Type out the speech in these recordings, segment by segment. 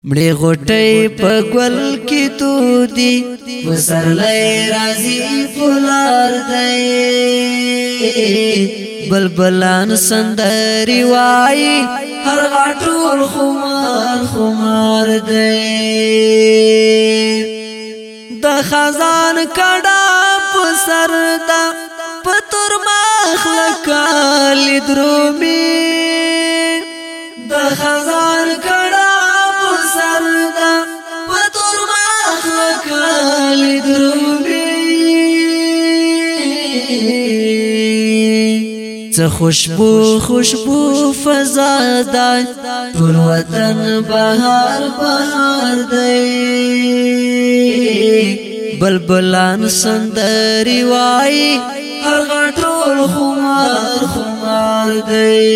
مړې غوټۍ په ګل کې تودي وسرلی راځي پولار دی بلبلان سندري وایي هر غاټول خمار خمار دی د خزان کډا په سر دا په تور مخ لکالي درومي د خزان کډا په سر دا په تور مخ لکالي درومي څه خوشبو خوشبو فضا ده ټول وطن بهار بهار دی بلبلان سندري وایي هر غاټول خمار خمار دی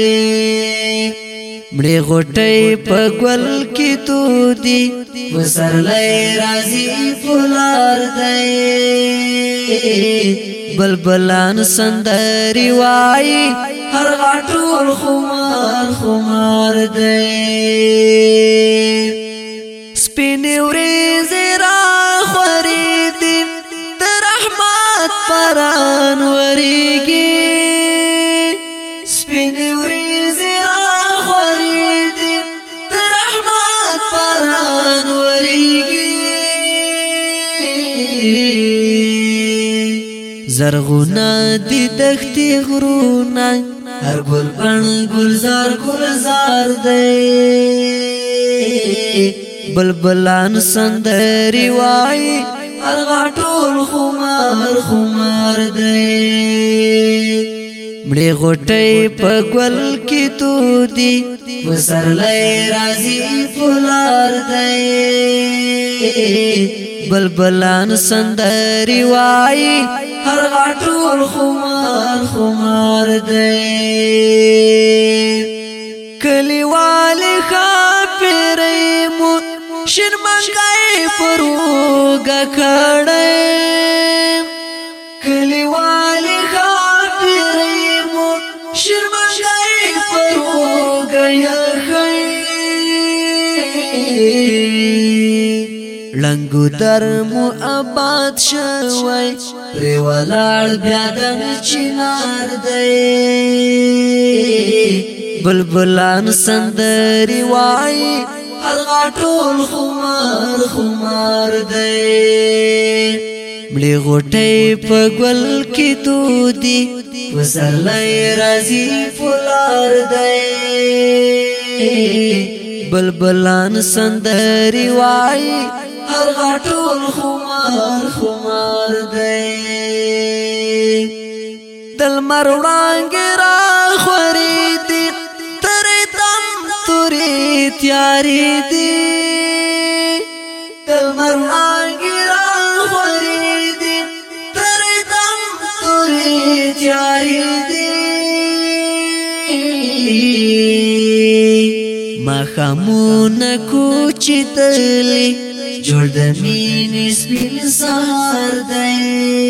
مړې غوټۍ په ګل کې تودي وسرلی راځي پولار دی بلبلان سندري وایي هر غاټول خمار خمار دی سپینې ورېځې راخورې دي د رحمت باران ورېږي سپینې ورېځې راخورې دي د رحمت باران ورېږي زرغونه دي دښتې غرونه هر ګل بڼ ګلزار ګلزار دی بلبلان سندري وایي هر غاټول خمار خمار دی مړې غوټۍ په ګل کې تودي وسرلی راځي پولار دی بلبلان سندري وایي هر غاټول خمار خمار دی کلیوالې ښاپېرۍ مو شرمنګی پروګه کړی کلیوالې ښاپېرۍ مو شرمنګی پروګه یخی لنګو در مو آباد شوی پرې ولاړ بیا د چنار دی بلبلان سندري وایي هر غاټول خمار خمار دی مړې غوټۍ په ګل کې تودي وسرلی راځي پولار دی بلبلان سندري وایي هر غاټول خمار خمار دی د لمر وړانګې راخورې دي ترې دم تورې تیارې دي د لمر وړانګې راخورې دي ترې دم تورې تیارې دي ماښامونه کوچېدلې جوړ د مینې سپین سهار دی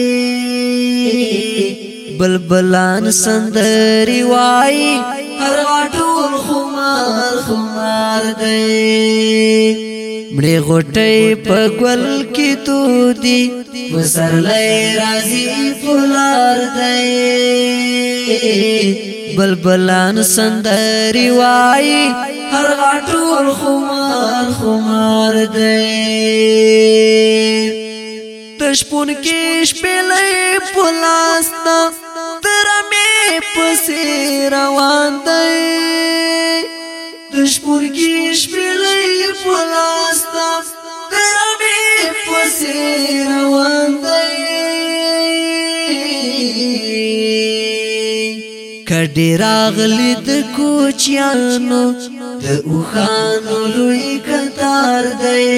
بلبلان سندري وایي هر غاټول خمار خمار دی مړې غوټۍ په ګل کې تودي وسرلی راځي پولار دی بلبلان سندري وایي هر غاټول خمار خمار دی د شپون کې شپېلۍ پلاسته درمې پسې روان دی د شپون کې شپېلۍ پلاسته درمې پسې روان دی کډې راغلي د کوچیانو د اوښانو لوی کتار دی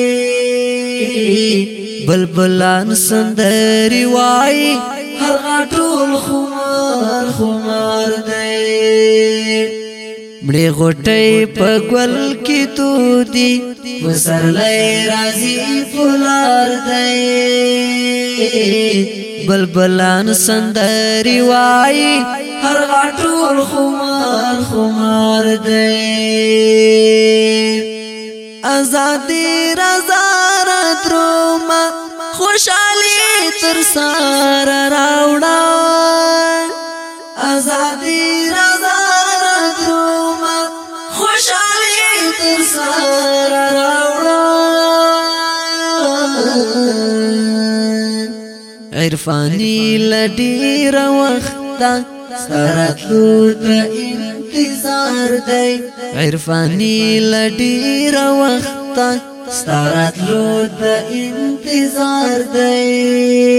بلبلان سندري وایي هر غاټول خمار خمار دی مړې غوټۍ په ګل کې تودي وسرلی راځي پولار دی بلبلان سندري وایي هر غاټول خمار خمار دی ازادي رضا دروما خوشالي تر سار راوړه ازادي رضا دروما خوشالي تر سار راوړه عرفاني لډیر وخت سرتلو د انتظار دی عرفاني لډیر وخت سرتلو د انتظار دی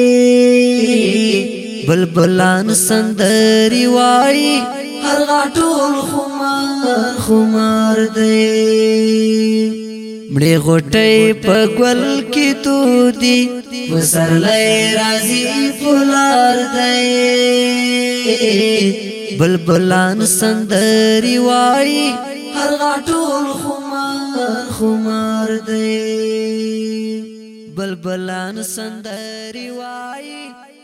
بلبلان سندري وای هر غاټول خمار دی مړې غټي په ګل کې تو دي وسرلې رازي فلار دی بلبلان سندري وای هر غاټول خمار دی بلبلان سندري وای